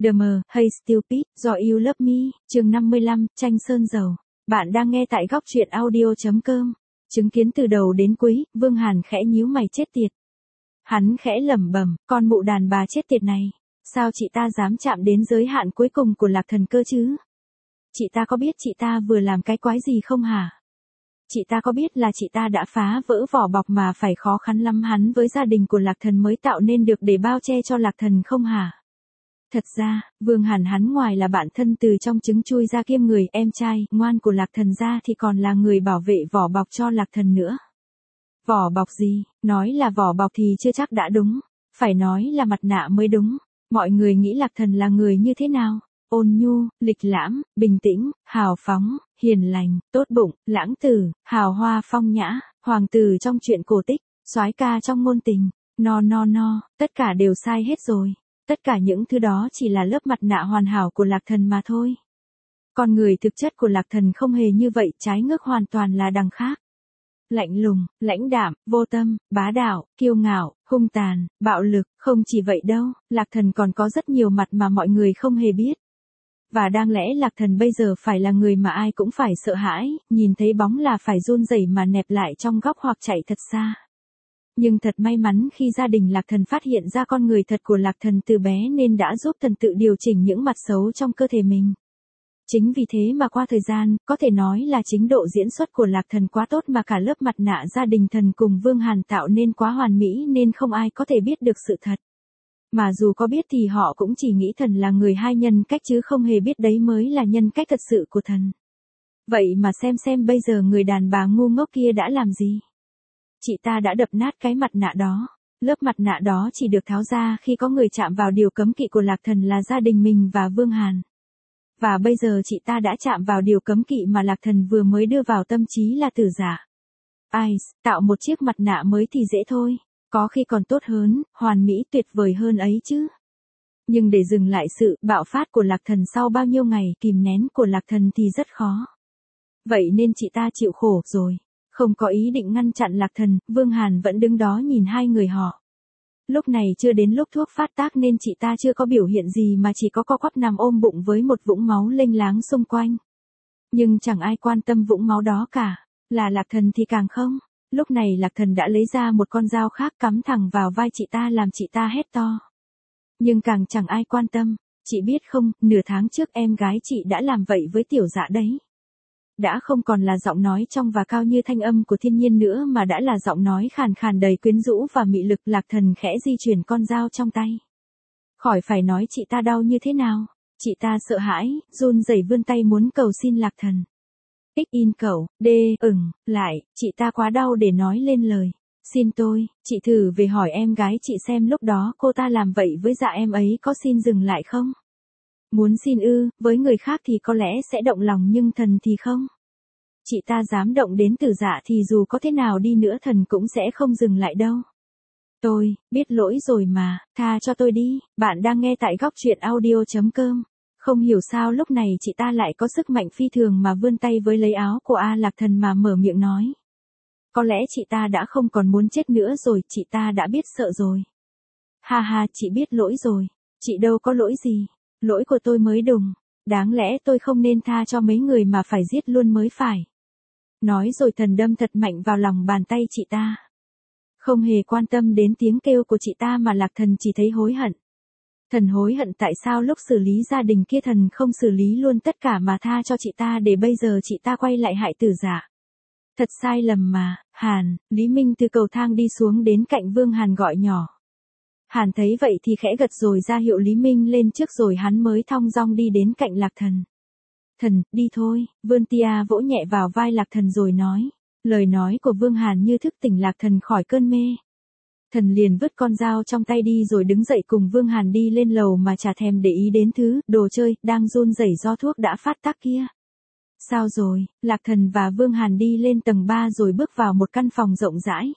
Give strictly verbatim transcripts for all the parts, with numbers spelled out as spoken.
The Mờ, Hey Stupid, Do You Love Me, chương năm mươi lăm, tranh sơn dầu. Bạn đang nghe tại góc truyện audio chấm com. Chứng kiến từ đầu đến cuối, Vương Hàn khẽ nhíu mày chết tiệt. Hắn khẽ lẩm bẩm, con mụ đàn bà chết tiệt này. Sao chị ta dám chạm đến giới hạn cuối cùng của Lạc Thần cơ chứ? Chị ta có biết chị ta vừa làm cái quái gì không hả? Chị ta có biết là chị ta đã phá vỡ vỏ bọc mà phải khó khăn lắm hắn với gia đình của Lạc Thần mới tạo nên được để bao che cho Lạc Thần không hả? Thật ra, Vương Hàn hắn ngoài là bạn thân từ trong trứng chui ra kiêm người em trai ngoan của Lạc Thần ra thì còn là người bảo vệ vỏ bọc cho Lạc Thần nữa. Vỏ bọc gì? Nói là vỏ bọc thì chưa chắc đã đúng. Phải nói là mặt nạ mới đúng. Mọi người nghĩ Lạc Thần là người như thế nào? Ôn nhu, lịch lãm, bình tĩnh, hào phóng, hiền lành, tốt bụng, lãng tử, hào hoa phong nhã, hoàng tử trong truyện cổ tích, soái ca trong ngôn tình. No no no, tất cả đều sai hết rồi. Tất cả những thứ đó chỉ là lớp mặt nạ hoàn hảo của Lạc Thần mà thôi. Con người thực chất của Lạc Thần không hề như vậy, trái ngược hoàn toàn là đằng khác. Lạnh lùng, lãnh đạm, vô tâm, bá đạo, kiêu ngạo, hung tàn, bạo lực, không chỉ vậy đâu, Lạc Thần còn có rất nhiều mặt mà mọi người không hề biết. Và đáng lẽ Lạc Thần bây giờ phải là người mà ai cũng phải sợ hãi, nhìn thấy bóng là phải run rẩy mà nẹp lại trong góc hoặc chạy thật xa. Nhưng thật may mắn khi gia đình Lạc Thần phát hiện ra con người thật của Lạc Thần từ bé nên đã giúp Thần tự điều chỉnh những mặt xấu trong cơ thể mình. Chính vì thế mà qua thời gian, có thể nói là chính độ diễn xuất của Lạc Thần quá tốt mà cả lớp mặt nạ gia đình Thần cùng Vương Hàn tạo nên quá hoàn mỹ nên không ai có thể biết được sự thật. Mà dù có biết thì họ cũng chỉ nghĩ Thần là người hai nhân cách chứ không hề biết đấy mới là nhân cách thật sự của Thần. Vậy mà xem xem bây giờ người đàn bà ngu ngốc kia đã làm gì? Chị ta đã đập nát cái mặt nạ đó. Lớp mặt nạ đó chỉ được tháo ra khi có người chạm vào điều cấm kỵ của Lạc Thần là gia đình mình và Vương Hàn. Và bây giờ chị ta đã chạm vào điều cấm kỵ mà Lạc Thần vừa mới đưa vào tâm trí là tử giả. Ai, tạo một chiếc mặt nạ mới thì dễ thôi. Có khi còn tốt hơn, hoàn mỹ tuyệt vời hơn ấy chứ. Nhưng để dừng lại sự bạo phát của Lạc Thần sau bao nhiêu ngày kìm nén của Lạc Thần thì rất khó. Vậy nên chị ta chịu khổ rồi. Không có ý định ngăn chặn Lạc Thần, Vương Hàn vẫn đứng đó nhìn hai người họ. Lúc này chưa đến lúc thuốc phát tác nên chị ta chưa có biểu hiện gì mà chỉ có co quắp nằm ôm bụng với một vũng máu lênh láng xung quanh. Nhưng chẳng ai quan tâm vũng máu đó cả, là Lạc Thần thì càng không. Lúc này Lạc Thần đã lấy ra một con dao khác cắm thẳng vào vai chị ta làm chị ta hét to. Nhưng càng chẳng ai quan tâm, chị biết không, nửa tháng trước em gái chị đã làm vậy với tiểu dạ đấy. Đã không còn là giọng nói trong và cao như thanh âm của thiên nhiên nữa mà đã là giọng nói khàn khàn đầy quyến rũ và mị lực. Lạc Thần khẽ di chuyển con dao trong tay. Khỏi phải nói chị ta đau như thế nào. Chị ta sợ hãi, run rẩy vươn tay muốn cầu xin Lạc Thần. X in cậu, D, ửng, lại, chị ta quá đau để nói lên lời. Xin tôi, chị thử về hỏi em gái chị xem lúc đó cô ta làm vậy với dạ em ấy có xin dừng lại không? Muốn xin ư, với người khác thì có lẽ sẽ động lòng nhưng Thần thì không. Chị ta dám động đến tử dạ thì dù có thế nào đi nữa Thần cũng sẽ không dừng lại đâu. Tôi, biết lỗi rồi mà, tha cho tôi đi, bạn đang nghe tại góc truyện audio chấm com. Không hiểu sao lúc này chị ta lại có sức mạnh phi thường mà vươn tay với lấy áo của A Lạc Thần mà mở miệng nói. Có lẽ chị ta đã không còn muốn chết nữa rồi, chị ta đã biết sợ rồi. Ha ha, chị biết lỗi rồi, chị đâu có lỗi gì. Lỗi của tôi mới đùng, đáng lẽ tôi không nên tha cho mấy người mà phải giết luôn mới phải. Nói rồi Thần đâm thật mạnh vào lòng bàn tay chị ta. Không hề quan tâm đến tiếng kêu của chị ta mà Lạc Thần chỉ thấy hối hận. Thần hối hận tại sao lúc xử lý gia đình kia Thần không xử lý luôn tất cả mà tha cho chị ta để bây giờ chị ta quay lại hại tử giả. Thật sai lầm mà. Hàn, Lý Minh từ cầu thang đi xuống đến cạnh Vương Hàn gọi nhỏ. Hàn thấy vậy thì khẽ gật rồi ra hiệu Lý Minh lên trước rồi hắn mới thong dong đi đến cạnh Lạc Thần. Thần, đi thôi, Vươn Tia vỗ nhẹ vào vai Lạc Thần rồi nói. Lời nói của Vương Hàn như thức tỉnh Lạc Thần khỏi cơn mê. Thần liền vứt con dao trong tay đi rồi đứng dậy cùng Vương Hàn đi lên lầu mà chả thèm để ý đến thứ đồ chơi đang run rẩy do thuốc đã phát tác kia. Sao rồi? Lạc Thần và Vương Hàn đi lên tầng ba rồi bước vào một căn phòng rộng rãi.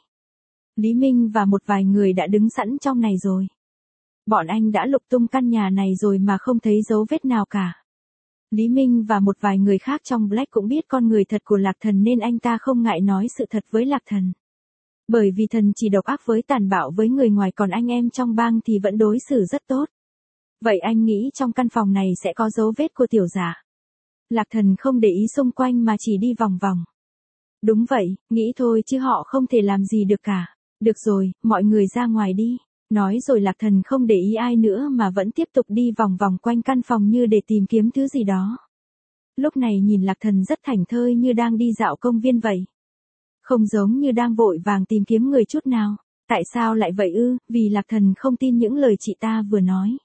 Lý Minh và một vài người đã đứng sẵn trong này rồi. Bọn anh đã lục tung căn nhà này rồi mà không thấy dấu vết nào cả. Lý Minh và một vài người khác trong Black cũng biết con người thật của Lạc Thần nên anh ta không ngại nói sự thật với Lạc Thần. Bởi vì Thần chỉ độc ác với tàn bạo với người ngoài còn anh em trong bang thì vẫn đối xử rất tốt. Vậy anh nghĩ trong căn phòng này sẽ có dấu vết của tiểu dạ? Lạc Thần không để ý xung quanh mà chỉ đi vòng vòng. Đúng vậy, nghĩ thôi chứ họ không thể làm gì được cả. Được rồi, mọi người ra ngoài đi. Nói rồi Lạc Thần không để ý ai nữa mà vẫn tiếp tục đi vòng vòng quanh căn phòng như để tìm kiếm thứ gì đó. Lúc này nhìn Lạc Thần rất thảnh thơi như đang đi dạo công viên vậy. Không giống như đang vội vàng tìm kiếm người chút nào. Tại sao lại vậy ư? Vì Lạc Thần không tin những lời chị ta vừa nói.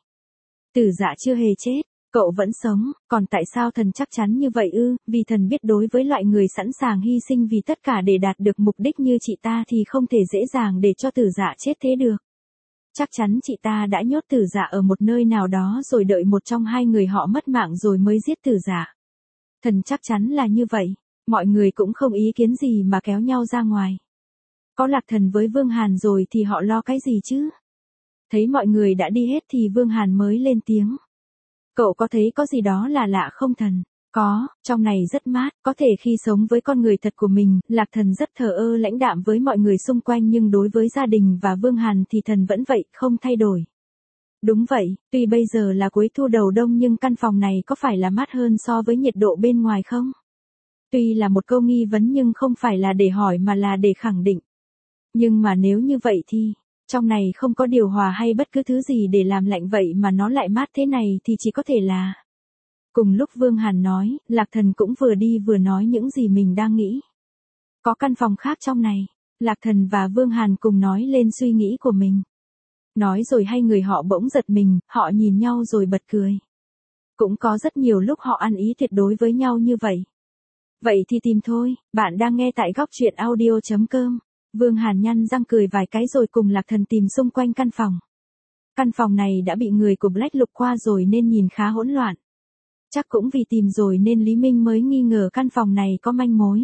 Tử dạ chưa hề chết, cậu vẫn sống, còn tại sao thần chắc chắn như vậy ư? Vì thần biết đối với loại người sẵn sàng hy sinh vì tất cả để đạt được mục đích như chị ta thì không thể dễ dàng để cho tử dạ chết thế được. Chắc chắn chị ta đã nhốt tử dạ ở một nơi nào đó rồi đợi một trong hai người họ mất mạng rồi mới giết tử dạ. Thần chắc chắn là như vậy, mọi người cũng không ý kiến gì mà kéo nhau ra ngoài. Có Lạc Thần với Vương Hàn rồi thì họ lo cái gì chứ? Thấy mọi người đã đi hết thì Vương Hàn mới lên tiếng. Cậu có thấy có gì đó là lạ không thần? Có, trong này rất mát, có thể khi sống với con người thật của mình, Lạc Thần rất thờ ơ lãnh đạm với mọi người xung quanh nhưng đối với gia đình và Vương Hàn thì thần vẫn vậy, không thay đổi. Đúng vậy, tuy bây giờ là cuối thu đầu đông nhưng căn phòng này có phải là mát hơn so với nhiệt độ bên ngoài không? Tuy là một câu nghi vấn nhưng không phải là để hỏi mà là để khẳng định. Nhưng mà nếu như vậy thì, trong này không có điều hòa hay bất cứ thứ gì để làm lạnh vậy mà nó lại mát thế này thì chỉ có thể là... Cùng lúc Vương Hàn nói, Lạc Thần cũng vừa đi vừa nói những gì mình đang nghĩ. Có căn phòng khác trong này, Lạc Thần và Vương Hàn cùng nói lên suy nghĩ của mình. Nói rồi hai người họ bỗng giật mình, họ nhìn nhau rồi bật cười. Cũng có rất nhiều lúc họ ăn ý tuyệt đối với nhau như vậy. Vậy thì tìm thôi, bạn đang nghe tại góc truyện audio chấm com. Vương Hàn nhăn răng cười vài cái rồi cùng Lạc Thần tìm xung quanh căn phòng. Căn phòng này đã bị người của Black lục qua rồi nên nhìn khá hỗn loạn. Chắc cũng vì tìm rồi nên Lý Minh mới nghi ngờ căn phòng này có manh mối.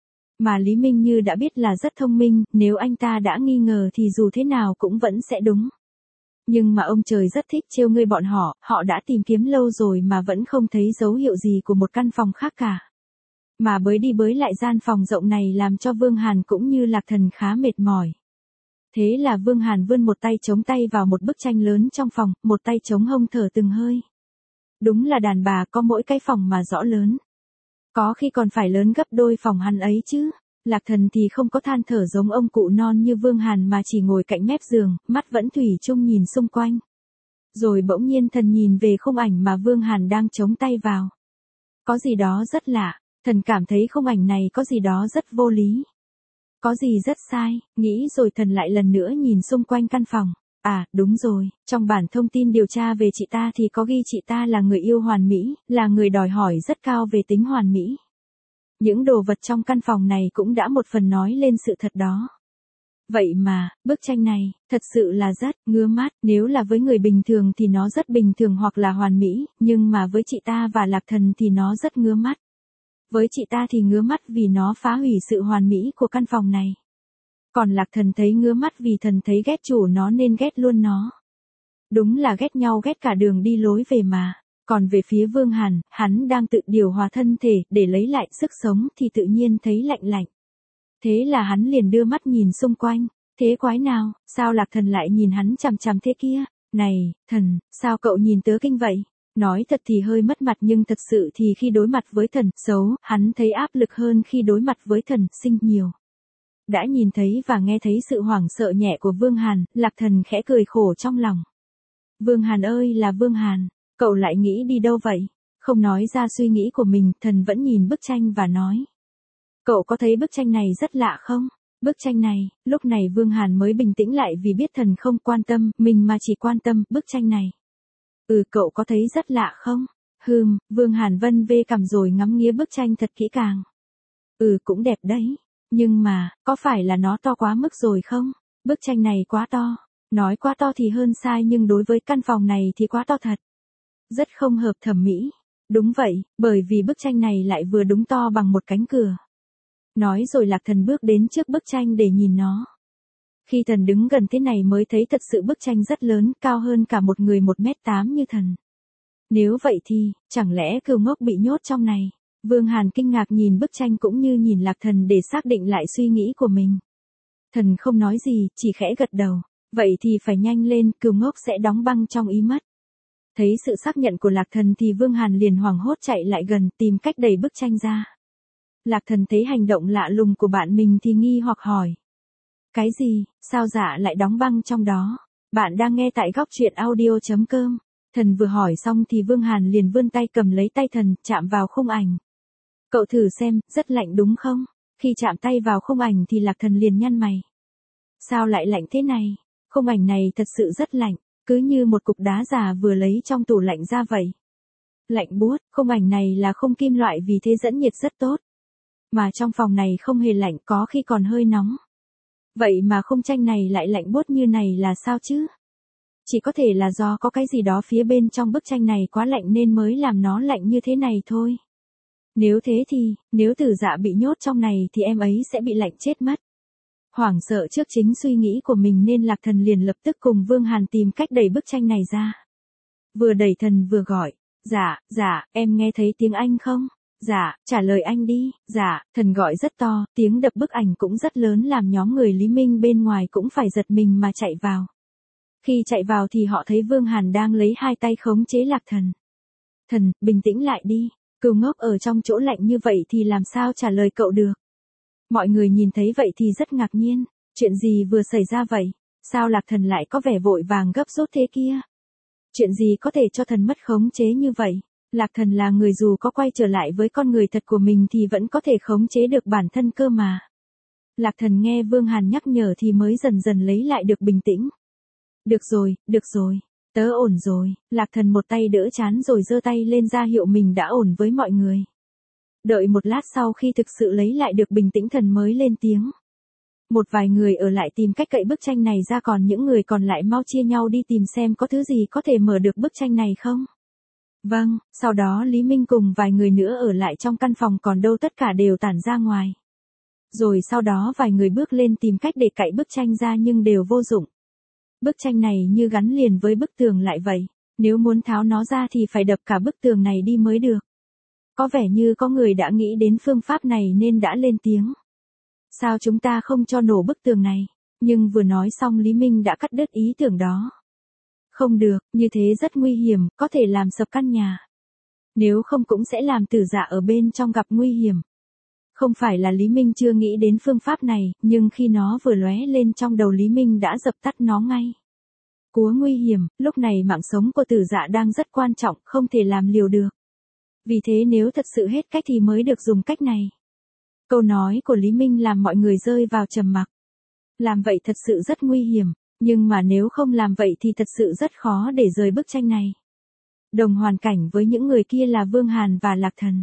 Mà Lý Minh như đã biết là rất thông minh, nếu anh ta đã nghi ngờ thì dù thế nào cũng vẫn sẽ đúng. Nhưng mà ông trời rất thích trêu ngươi bọn họ, họ đã tìm kiếm lâu rồi mà vẫn không thấy dấu hiệu gì của một căn phòng khác cả. Mà bới đi bới lại gian phòng rộng này làm cho Vương Hàn cũng như Lạc Thần khá mệt mỏi. Thế là Vương Hàn vươn một tay chống tay vào một bức tranh lớn trong phòng, một tay chống hông thở từng hơi. Đúng là đàn bà có mỗi cái phòng mà rõ lớn. Có khi còn phải lớn gấp đôi phòng hắn ấy chứ. Lạc Thần thì không có than thở giống ông cụ non như Vương Hàn mà chỉ ngồi cạnh mép giường, mắt vẫn thủy chung nhìn xung quanh. Rồi bỗng nhiên thần nhìn về khung ảnh mà Vương Hàn đang chống tay vào. Có gì đó rất lạ, thần cảm thấy khung ảnh này có gì đó rất vô lý. Có gì rất sai, nghĩ rồi thần lại lần nữa nhìn xung quanh căn phòng. À, đúng rồi, trong bản thông tin điều tra về chị ta thì có ghi chị ta là người yêu hoàn mỹ, là người đòi hỏi rất cao về tính hoàn mỹ. Những đồ vật trong căn phòng này cũng đã một phần nói lên sự thật đó. Vậy mà, bức tranh này, thật sự là rất ngứa mắt, nếu là với người bình thường thì nó rất bình thường hoặc là hoàn mỹ, nhưng mà với chị ta và Lạc Thần thì nó rất ngứa mắt. Với chị ta thì ngứa mắt vì nó phá hủy sự hoàn mỹ của căn phòng này. Còn Lạc Thần thấy ngứa mắt vì thần thấy ghét chủ nó nên ghét luôn nó. Đúng là ghét nhau ghét cả đường đi lối về mà. Còn về phía Vương Hàn, hắn đang tự điều hòa thân thể để lấy lại sức sống thì tự nhiên thấy lạnh lạnh. Thế là hắn liền đưa mắt nhìn xung quanh. Thế quái nào, sao Lạc Thần lại nhìn hắn chằm chằm thế kia? Này, thần, sao cậu nhìn tớ kinh vậy? Nói thật thì hơi mất mặt nhưng thật sự thì khi đối mặt với thần xấu, hắn thấy áp lực hơn khi đối mặt với thần sinh nhiều. Đã nhìn thấy và nghe thấy sự hoảng sợ nhẹ của Vương Hàn, Lạc Thần khẽ cười khổ trong lòng. Vương Hàn ơi là Vương Hàn, cậu lại nghĩ đi đâu vậy? Không nói ra suy nghĩ của mình, thần vẫn nhìn bức tranh và nói. Cậu có thấy bức tranh này rất lạ không? Bức tranh này, lúc này Vương Hàn mới bình tĩnh lại vì biết thần không quan tâm, mình mà chỉ quan tâm bức tranh này. Ừ, cậu có thấy rất lạ không? Hừm, Vương Hàn vân vê cằm rồi ngắm nghía bức tranh thật kỹ càng. Ừ, cũng đẹp đấy. Nhưng mà, có phải là nó to quá mức rồi không? Bức tranh này quá to. Nói quá to thì hơn sai nhưng đối với căn phòng này thì quá to thật. Rất không hợp thẩm mỹ. Đúng vậy, bởi vì bức tranh này lại vừa đúng to bằng một cánh cửa. Nói rồi Lạc Thần bước đến trước bức tranh để nhìn nó. Khi thần đứng gần thế này mới thấy thật sự bức tranh rất lớn, cao hơn cả một người một mét tám như thần. Nếu vậy thì, chẳng lẽ cừu ngốc bị nhốt trong này? Vương Hàn kinh ngạc nhìn bức tranh cũng như nhìn Lạc Thần để xác định lại suy nghĩ của mình. Thần không nói gì, chỉ khẽ gật đầu. Vậy thì phải nhanh lên, cừu ngốc sẽ đóng băng trong ý mất. Thấy sự xác nhận của Lạc Thần thì Vương Hàn liền hoảng hốt chạy lại gần tìm cách đẩy bức tranh ra. Lạc Thần thấy hành động lạ lùng của bạn mình thì nghi hoặc hỏi. Cái gì, sao dạ lại đóng băng trong đó? Bạn đang nghe tại góc truyện audio chấm com. Thần vừa hỏi xong thì Vương Hàn liền vươn tay cầm lấy tay thần, chạm vào khung ảnh. Cậu thử xem, rất lạnh đúng không? Khi chạm tay vào khung ảnh thì Lạc Thần liền nhăn mày. Sao lại lạnh thế này? Khung ảnh này thật sự rất lạnh, cứ như một cục đá già vừa lấy trong tủ lạnh ra vậy. Lạnh buốt, khung ảnh này là khung kim loại vì thế dẫn nhiệt rất tốt. Mà trong phòng này không hề lạnh, có khi còn hơi nóng. Vậy mà khung tranh này lại lạnh buốt như này là sao chứ? Chỉ có thể là do có cái gì đó phía bên trong bức tranh này quá lạnh nên mới làm nó lạnh như thế này thôi. Nếu thế thì, nếu Tử Dạ bị nhốt trong này thì em ấy sẽ bị lạnh chết mất. Hoảng sợ trước chính suy nghĩ của mình nên Lạc Thần liền lập tức cùng Vương Hàn tìm cách đẩy bức tranh này ra. Vừa đẩy thần vừa gọi, dạ, dạ, em nghe thấy tiếng anh không? Dạ, trả lời anh đi, dạ, thần gọi rất to, tiếng đập bức ảnh cũng rất lớn làm nhóm người Lý Minh bên ngoài cũng phải giật mình mà chạy vào. Khi chạy vào thì họ thấy Vương Hàn đang lấy hai tay khống chế Lạc Thần. Thần, bình tĩnh lại đi, cừu ngốc ở trong chỗ lạnh như vậy thì làm sao trả lời cậu được. Mọi người nhìn thấy vậy thì rất ngạc nhiên, chuyện gì vừa xảy ra vậy, sao Lạc Thần lại có vẻ vội vàng gấp rút thế kia. Chuyện gì có thể cho thần mất khống chế như vậy, Lạc Thần là người dù có quay trở lại với con người thật của mình thì vẫn có thể khống chế được bản thân cơ mà. Lạc Thần nghe Vương Hàn nhắc nhở thì mới dần dần lấy lại được bình tĩnh. Được rồi, được rồi, tớ ổn rồi, Lạc Thần một tay đỡ trán rồi giơ tay lên ra hiệu mình đã ổn với mọi người. Đợi một lát sau khi thực sự lấy lại được bình tĩnh thần mới lên tiếng. Một vài người ở lại tìm cách cậy bức tranh này ra còn những người còn lại mau chia nhau đi tìm xem có thứ gì có thể mở được bức tranh này không. Vâng, sau đó Lý Minh cùng vài người nữa ở lại trong căn phòng còn đâu tất cả đều tản ra ngoài. Rồi sau đó vài người bước lên tìm cách để cậy bức tranh ra nhưng đều vô dụng. Bức tranh này như gắn liền với bức tường lại vậy, nếu muốn tháo nó ra thì phải đập cả bức tường này đi mới được. Có vẻ như có người đã nghĩ đến phương pháp này nên đã lên tiếng. Sao chúng ta không cho nổ bức tường này? Nhưng vừa nói xong Lý Minh đã cắt đứt ý tưởng đó. Không được, như thế rất nguy hiểm, có thể làm sập căn nhà. Nếu không cũng sẽ làm Tử Dạ ở bên trong gặp nguy hiểm. Không phải là Lý Minh chưa nghĩ đến phương pháp này, nhưng khi nó vừa lóe lên trong đầu Lý Minh đã dập tắt nó ngay. Cúa nguy hiểm, lúc này mạng sống của Tử Dạ đang rất quan trọng, không thể làm liều được. Vì thế nếu thật sự hết cách thì mới được dùng cách này. Câu nói của Lý Minh làm mọi người rơi vào trầm mặc. Làm vậy thật sự rất nguy hiểm, nhưng mà nếu không làm vậy thì thật sự rất khó để rời bức tranh này. Đồng hoàn cảnh với những người kia là Vương Hàn và Lạc Thần.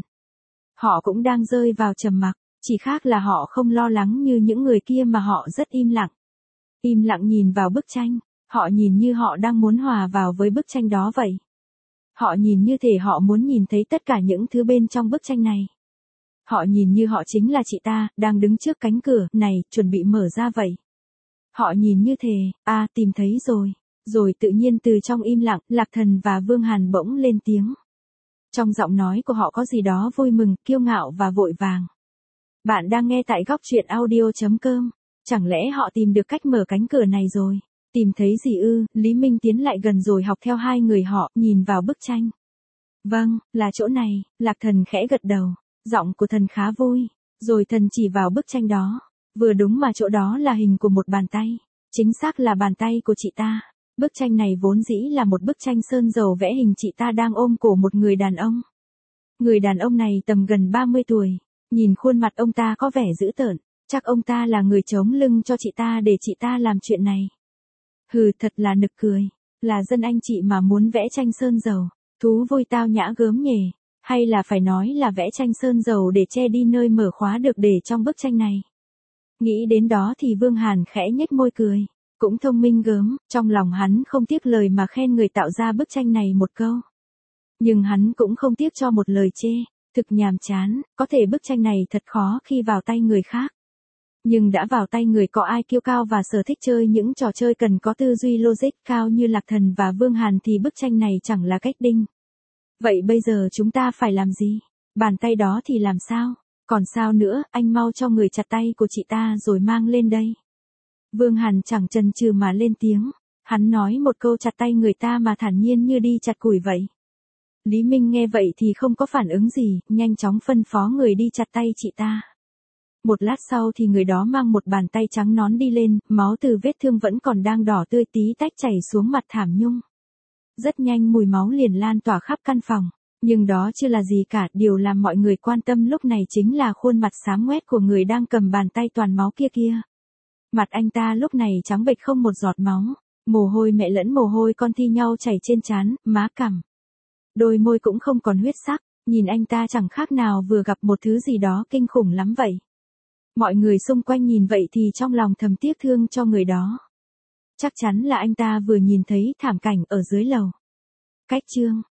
Họ cũng đang rơi vào trầm mặc, chỉ khác là họ không lo lắng như những người kia mà họ rất im lặng. Im lặng nhìn vào bức tranh, họ nhìn như họ đang muốn hòa vào với bức tranh đó vậy. Họ nhìn như thể họ muốn nhìn thấy tất cả những thứ bên trong bức tranh này. Họ nhìn như họ chính là chị ta, đang đứng trước cánh cửa này, chuẩn bị mở ra vậy. Họ nhìn như thể, à, tìm thấy rồi. Rồi tự nhiên từ trong im lặng, Lạc Thần và Vương Hàn bỗng lên tiếng. Trong giọng nói của họ có gì đó vui mừng, kiêu ngạo và vội vàng. Bạn đang nghe tại góc truyện audio chấm com. Chẳng lẽ họ tìm được cách mở cánh cửa này rồi? Tìm thấy gì ư? Lý Minh tiến lại gần rồi học theo hai người họ, nhìn vào bức tranh. Vâng, là chỗ này, Lạc Thần khẽ gật đầu. Giọng của thần khá vui. Rồi thần chỉ vào bức tranh đó. Vừa đúng mà chỗ đó là hình của một bàn tay. Chính xác là bàn tay của chị ta. Bức tranh này vốn dĩ là một bức tranh sơn dầu vẽ hình chị ta đang ôm cổ một người đàn ông. Người đàn ông này tầm gần ba mươi tuổi. Nhìn khuôn mặt ông ta có vẻ dữ tợn. Chắc ông ta là người chống lưng cho chị ta để chị ta làm chuyện này. Hừ, thật là nực cười. Là dân anh chị mà muốn vẽ tranh sơn dầu. Thú vui tao nhã gớm nhề. Hay là phải nói là vẽ tranh sơn dầu để che đi nơi mở khóa được để trong bức tranh này. Nghĩ đến đó thì Vương Hàn khẽ nhếch môi cười. Cũng thông minh gớm, trong lòng hắn không tiếc lời mà khen người tạo ra bức tranh này một câu. Nhưng hắn cũng không tiếc cho một lời chê, thực nhàm chán, có thể bức tranh này thật khó khi vào tay người khác. Nhưng đã vào tay người có ai kiêu cao và sở thích chơi những trò chơi cần có tư duy logic cao như Lạc Thần và Vương Hàn thì bức tranh này chẳng là cách đinh. Vậy bây giờ chúng ta phải làm gì? Bàn tay đó thì làm sao? Còn sao nữa, anh mau cho người chặt tay của chị ta rồi mang lên đây. Vương Hàn chẳng chần chừ mà lên tiếng. Hắn nói một câu chặt tay người ta mà thản nhiên như đi chặt củi vậy. Lý Minh nghe vậy thì không có phản ứng gì, nhanh chóng phân phó người đi chặt tay chị ta. Một lát sau thì người đó mang một bàn tay trắng nõn đi lên, máu từ vết thương vẫn còn đang đỏ tươi tí tách chảy xuống mặt thảm nhung. Rất nhanh mùi máu liền lan tỏa khắp căn phòng. Nhưng đó chưa là gì cả, điều làm mọi người quan tâm lúc này chính là khuôn mặt xám ngoét của người đang cầm bàn tay toàn máu kia kia. Mặt anh ta lúc này trắng bệch không một giọt máu, mồ hôi mẹ lẫn mồ hôi con thi nhau chảy trên trán, má cằm. Đôi môi cũng không còn huyết sắc, nhìn anh ta chẳng khác nào vừa gặp một thứ gì đó kinh khủng lắm vậy. Mọi người xung quanh nhìn vậy thì trong lòng thầm tiếc thương cho người đó. Chắc chắn là anh ta vừa nhìn thấy thảm cảnh ở dưới lầu. Cách chương